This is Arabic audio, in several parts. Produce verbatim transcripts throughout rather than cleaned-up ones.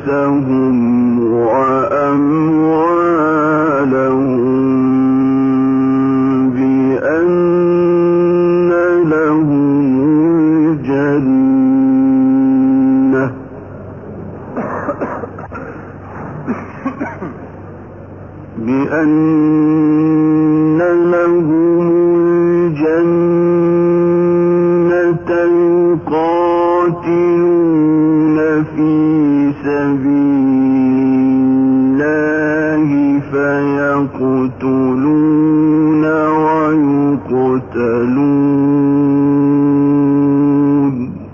أنفسهم وأموالهم بأن لهم الجنة بأن لهم الجنة يقاتلون في سبيل الله فيقتلون ويقتلون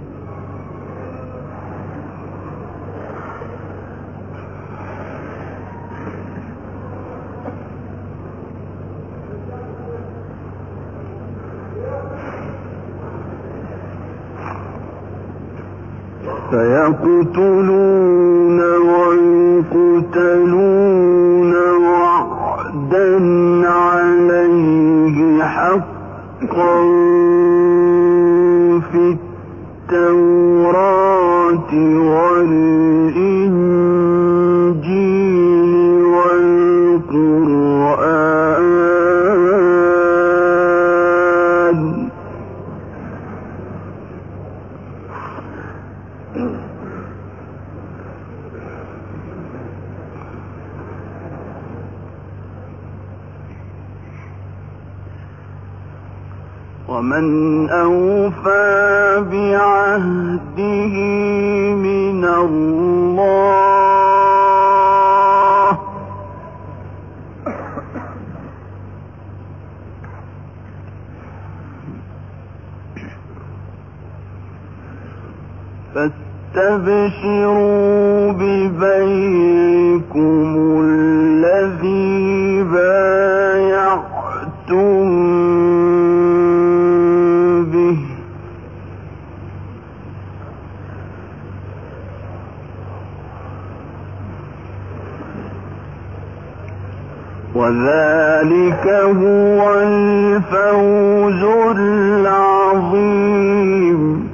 فيقتلون ويقتلون وعدا عليه حقا في التوراة والإنجيل والقرآن ومن أوفى بعهده من الله فاستبشروا ببيعكم الذي بايعتم به وذلك هو الفوز العظيم.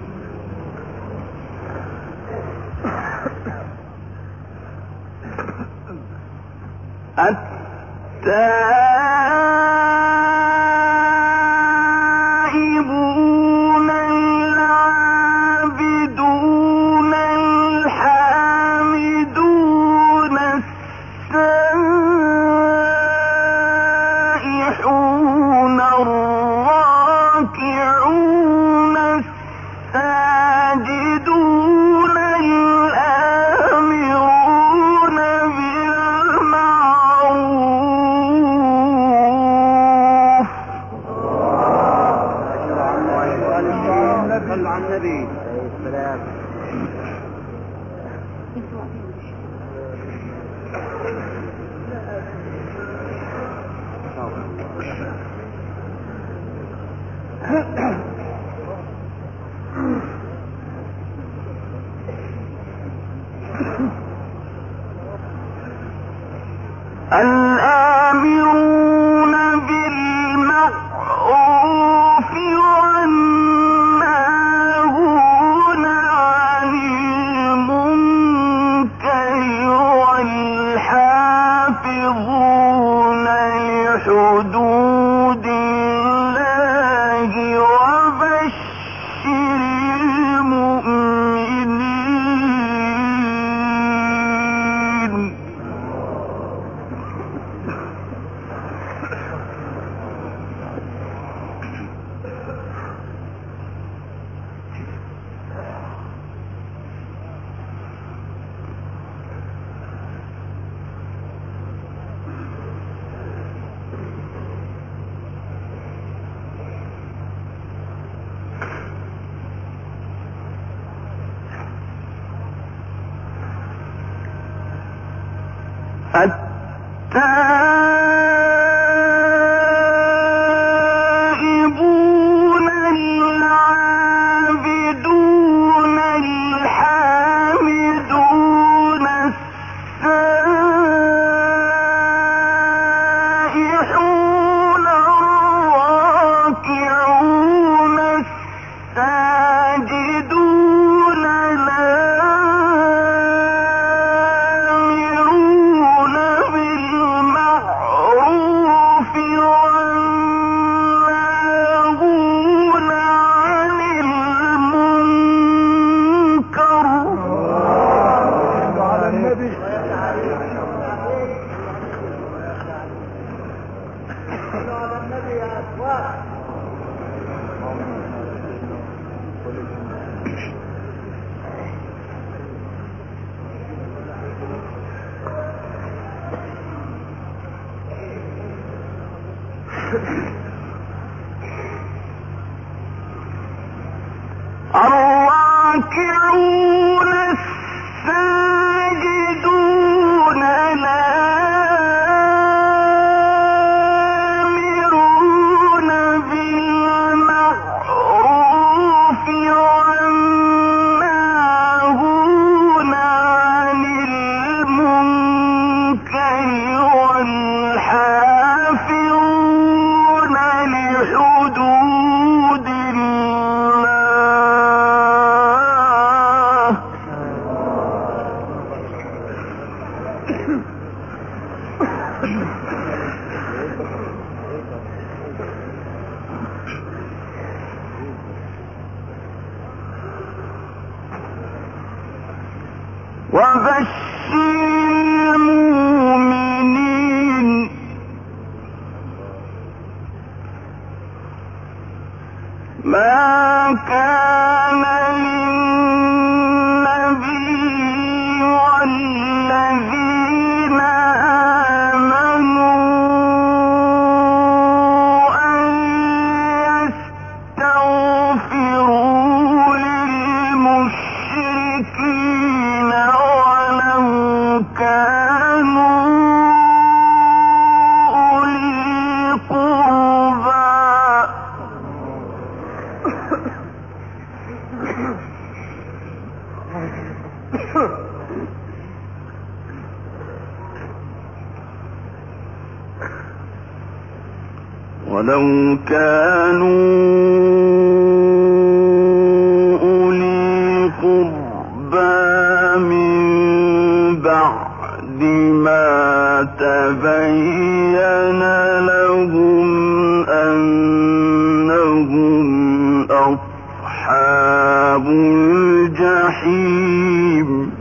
التائبون العابدون الحامدون السائحون الراكعون الساجدون الآمرون بالمعروف صل على النبي السلام. الآمرون بالمعروف والناهون عن المنكر والحافظون لحدود الله وبشر المؤمنين. التائبون العابدون الحامدون السائحون الراكعون الساجدون الآمرون الراكعون الساجدون الآمرون بالمعروف والناهون عن المنكر والحافظون لحدود الله. وبشر المؤمنين ما كان للنبي والذين آمنوا أن يستغفروا للمشركين ولو كانوا أولي قربى ولو كانوا أولي قربى من بعد ما تبين لهم أنهم أصحاب الجحيم.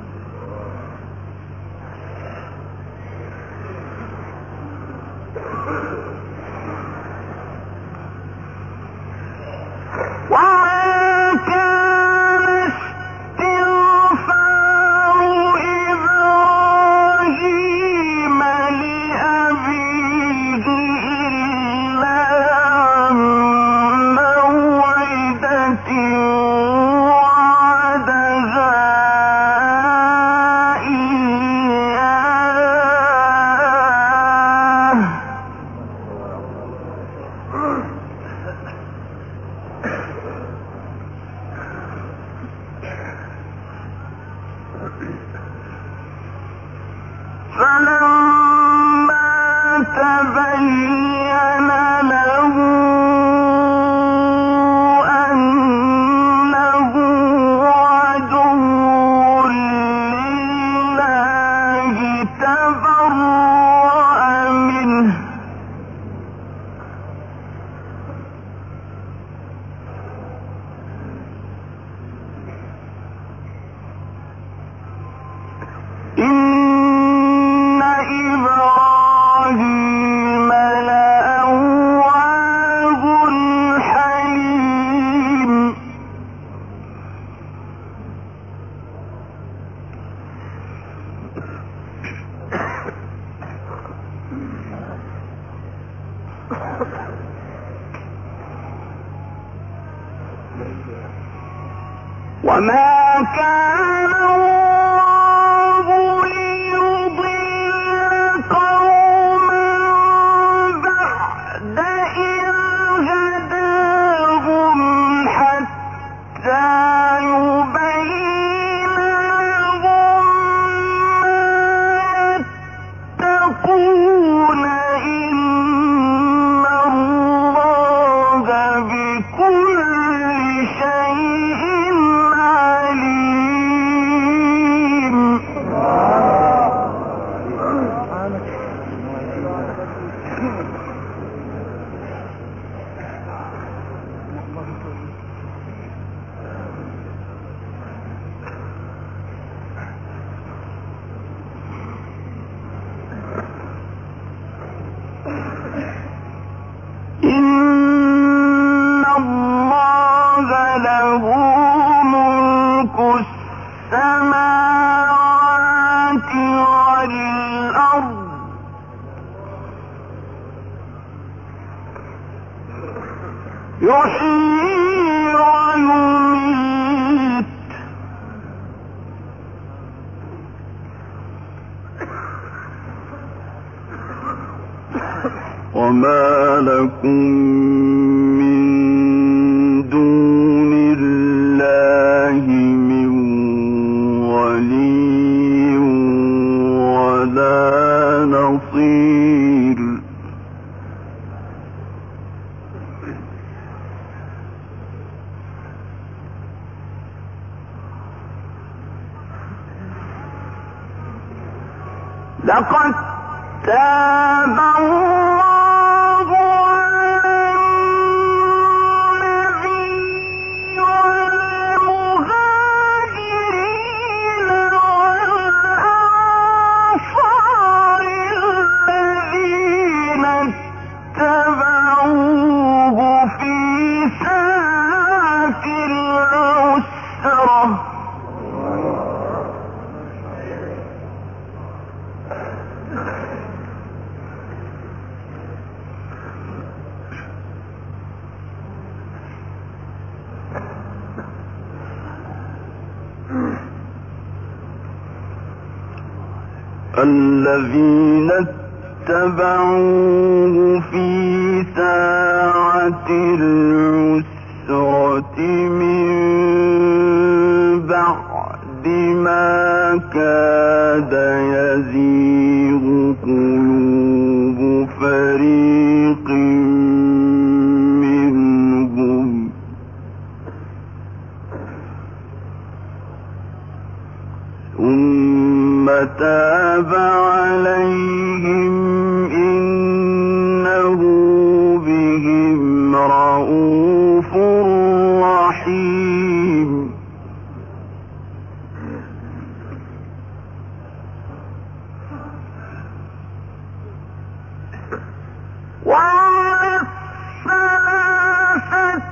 وما كان استغفار إبراهيم لأبيه إلا عن موعدة وعدها إياه فلما تبين له أنه عدو لله تبرأ منه. إن إبراهيم لأواه حليم. وما كان الله ليضل قوما بعد إذ هداهم حتى يبين لهم ما يتقون إن الله بكل شيء عليم. يحيي ويميت وما لكم من دون الله من ولي ولا نصير لقد تاب الله على النبي والمهاجرين والأنصار الذين اتبعوه في ساعة العسرة الذين اتبعوه في ساعة العسرة من بعد ما كاد يزيغ قلوب فريق منهم ثم تاب عليهم إنه بهم رءوف رحيم وعلى الثلاثة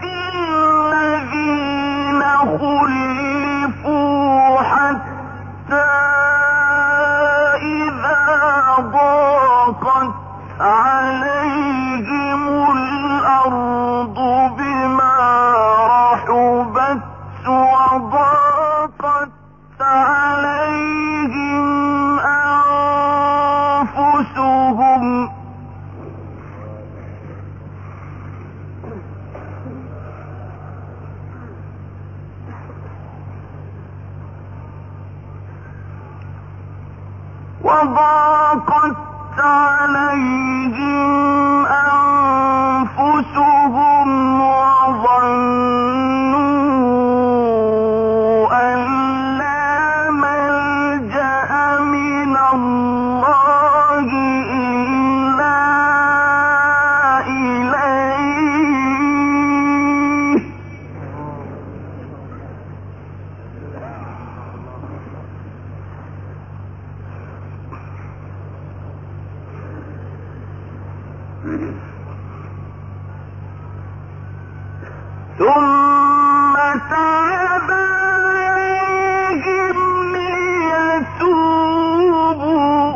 الذين خلفوا حتى ضاقت عليهم الأرض بما رحبت وضاقت عليهم أنفسهم وضاقت عليهم أنفسهم وظنوا أن لا ملجأ من الله إلا إليه ثم تاب عليهم ليتوبوا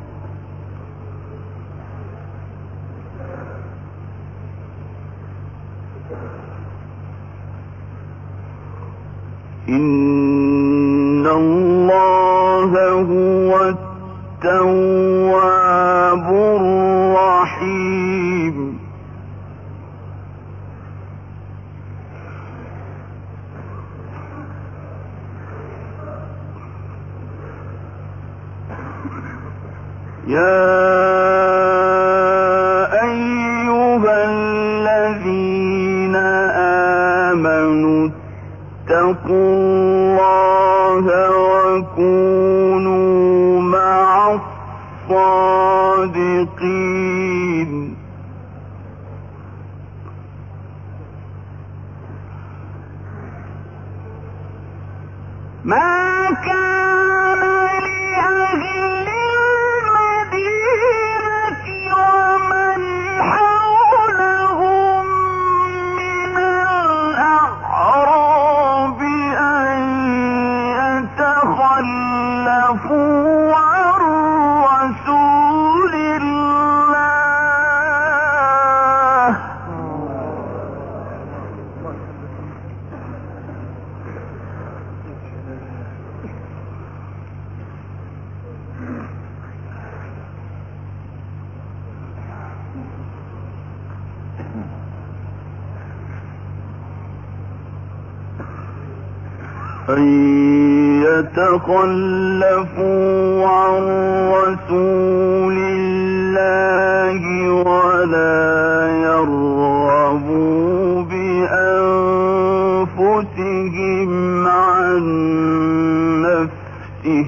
إن الله هو التواب الرحيم يا أيها الذين آمنوا اتقوا الله وكونوا مع الصادقين ما كان لأهل المدينة ومن حولهم من الأعراب أن يتخلفوا عن رسول الله أن يتخلفوا عن رسول الله ولا يرغبوا بأنفسهم عن نفسه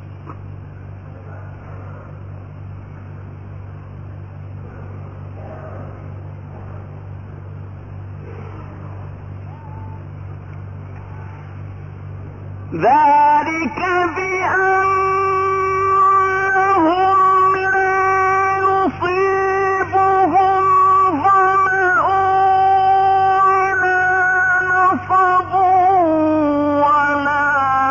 ذلك بأنهم لا يصيبهم ظمأ ولا نصب ولا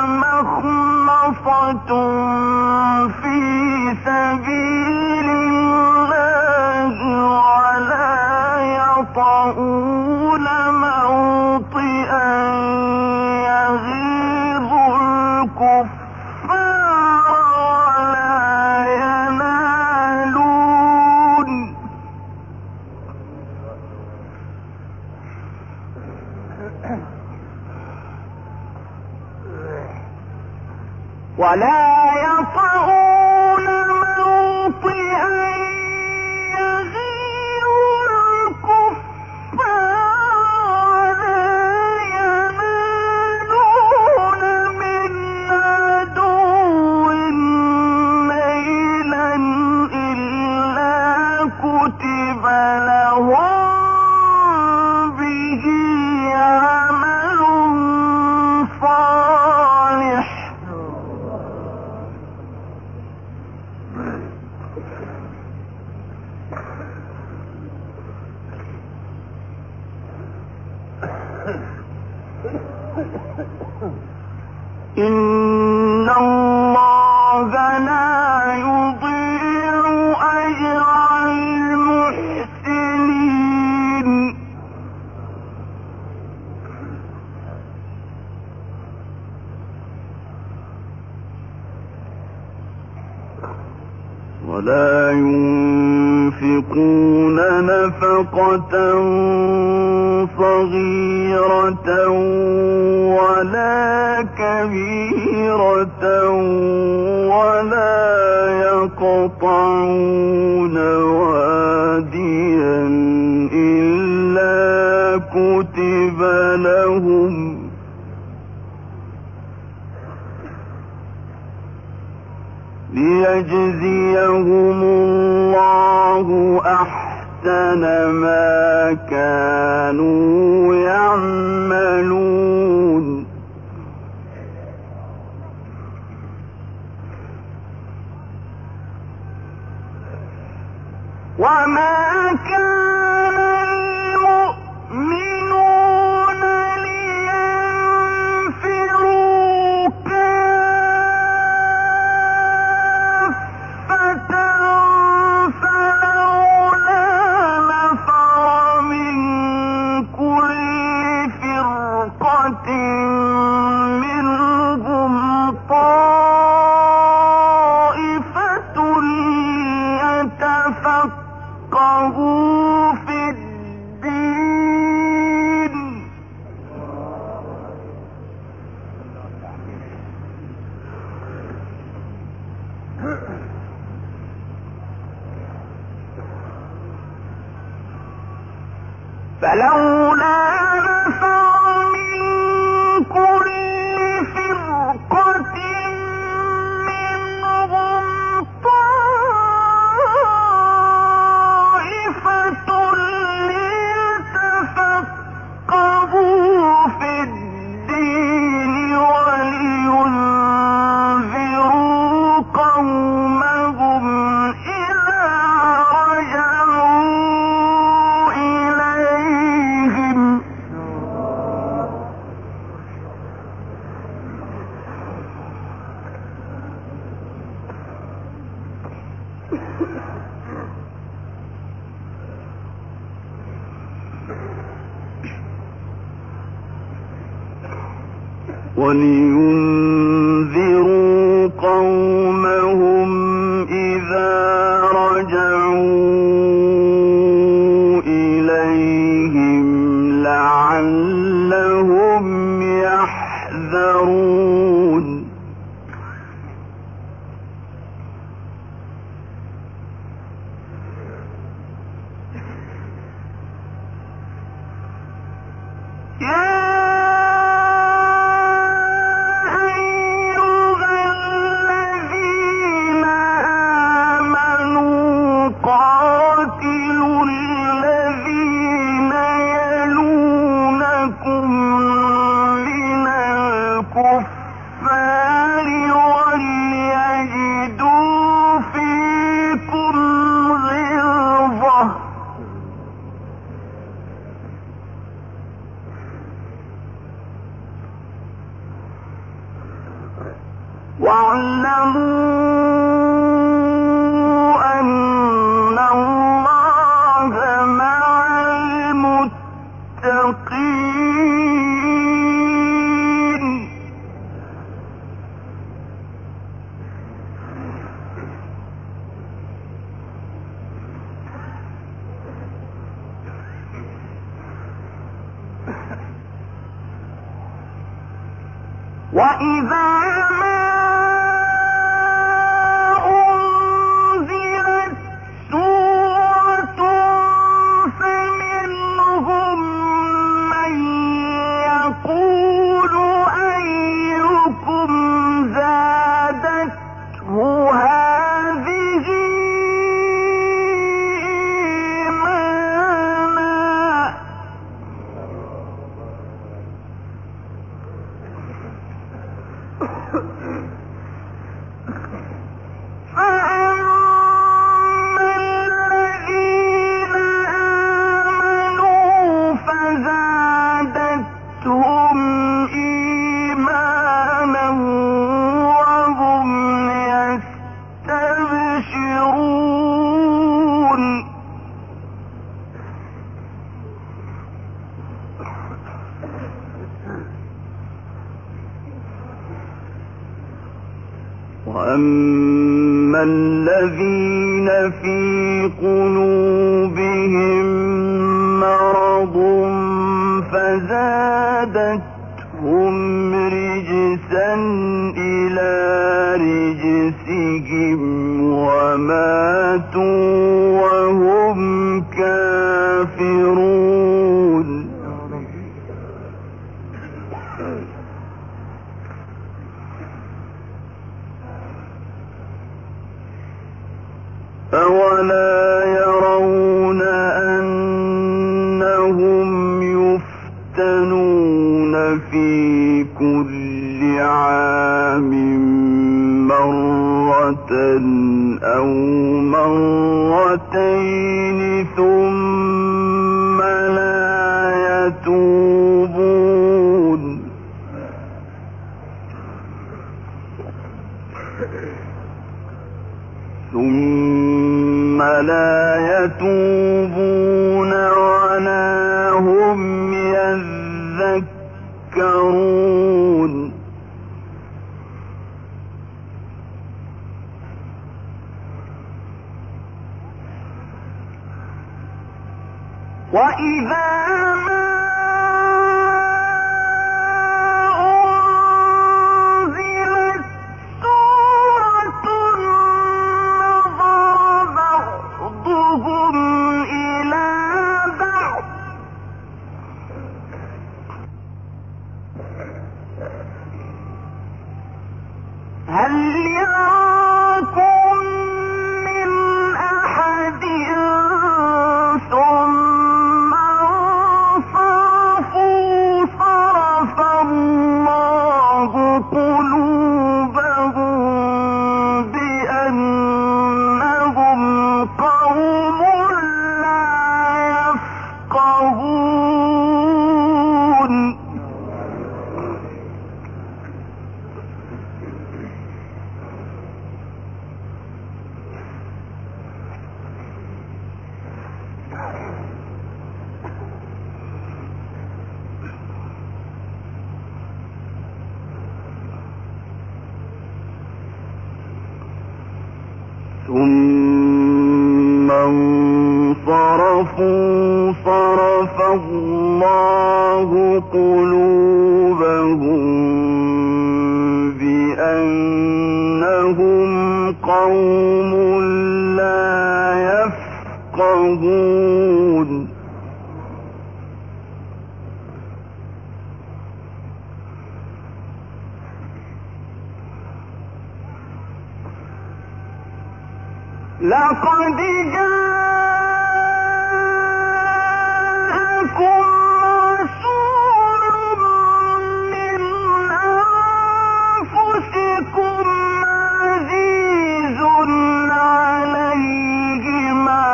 مخمصة في سبيل الله ولا يطؤون موطئا يغيظ الكفار ولا ينالون ولا يطؤون موطئا يغيظ الكفار ولا ينالون من عدو نيلا إلا كتب لهم به عمل صالح إن الله لا يضيع أجر المحسنين ولا ينفقون نفقة صغيرة ولا كبيرة ولا يقطعون واديا إلا كتب لهم ليجزيهم الله أحسن ما كانوا يعملون وما كان المؤمنون لينفروا كافة فلولا نفر من كل فرقة منهم طائفة يتفقهوا في الدين فلولا نفر من كل فرقة منهم طائفة ليتفقهوا في الدين ولينذروا قومهم إذا رجعوا إليهم ولينذروا قومهم إذا رجعوا إليهم لعلهم يحذرون واعلموا أن الله مع المتقين. وإذا ما أنزلت سورة فمنهم من يقول أيكم زادته هذه إيمانا. فأما الذين آمنوا فزادتهم إيمانا وهم يستبشرون. وأما الذين في قلوبهم مرض فزادتهم رجسا إلى رجسهم وماتوا وهم كافرون. أولا يرون أنهم يفتنون في كل عام مرة أو مرتين ثم لا يتوبون. ثم لا يتوبون ولا هم يذكرون. وإذا ما أنزلت سورة نظر بعضهم إلى بعض هل يراكم من أحد ثم انصرفوا صرف الله قلوبهم بأنهم قوم لا يفقهون. ثم انصرفوا صرف الله قلوبهم بأنهم قوم لا يفقهون. لقد جاءكم رسول من أنفسكم عزيز عليه ما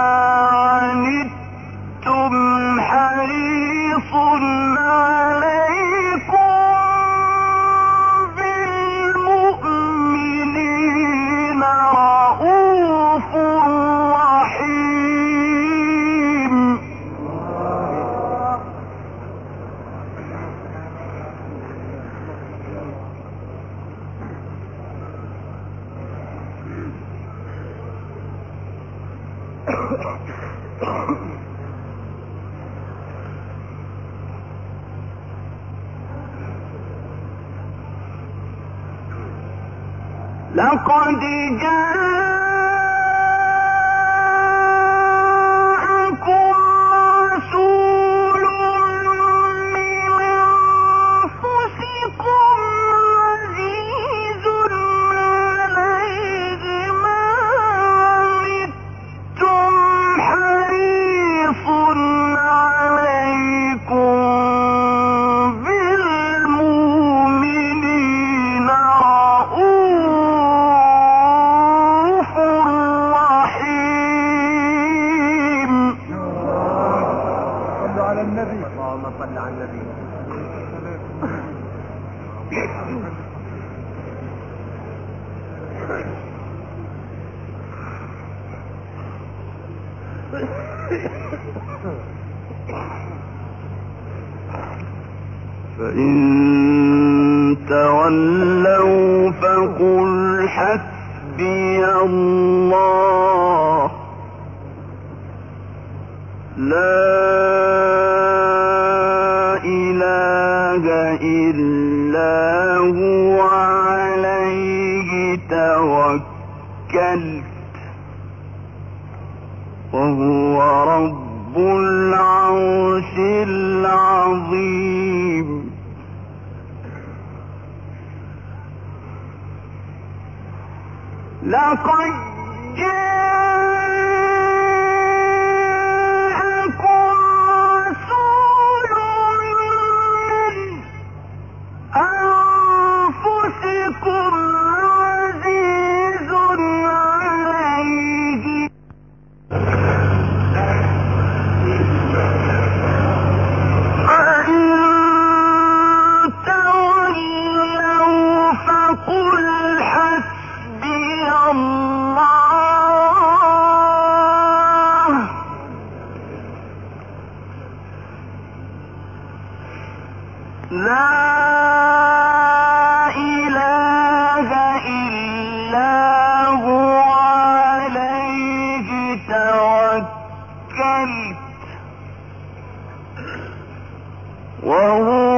عنتم حريص عليكم بالمؤمنين لقد جاءكم رسول من أنفسكم عزيز عليه ما عنتم حريص عليكم بالمؤمنين رؤوف رحيم. صلوا على النبي. اللهم صل على النبي. فإن تولوا فقل حسبي الله لا إله إلا هو عليه توكلت وهو رب العرش العظيم. لقد جاءكم رسول من أنفسكم عزيز عليه فإن تولوا فقل حسبي الله لا إله إلا هو عليه توكلت وهو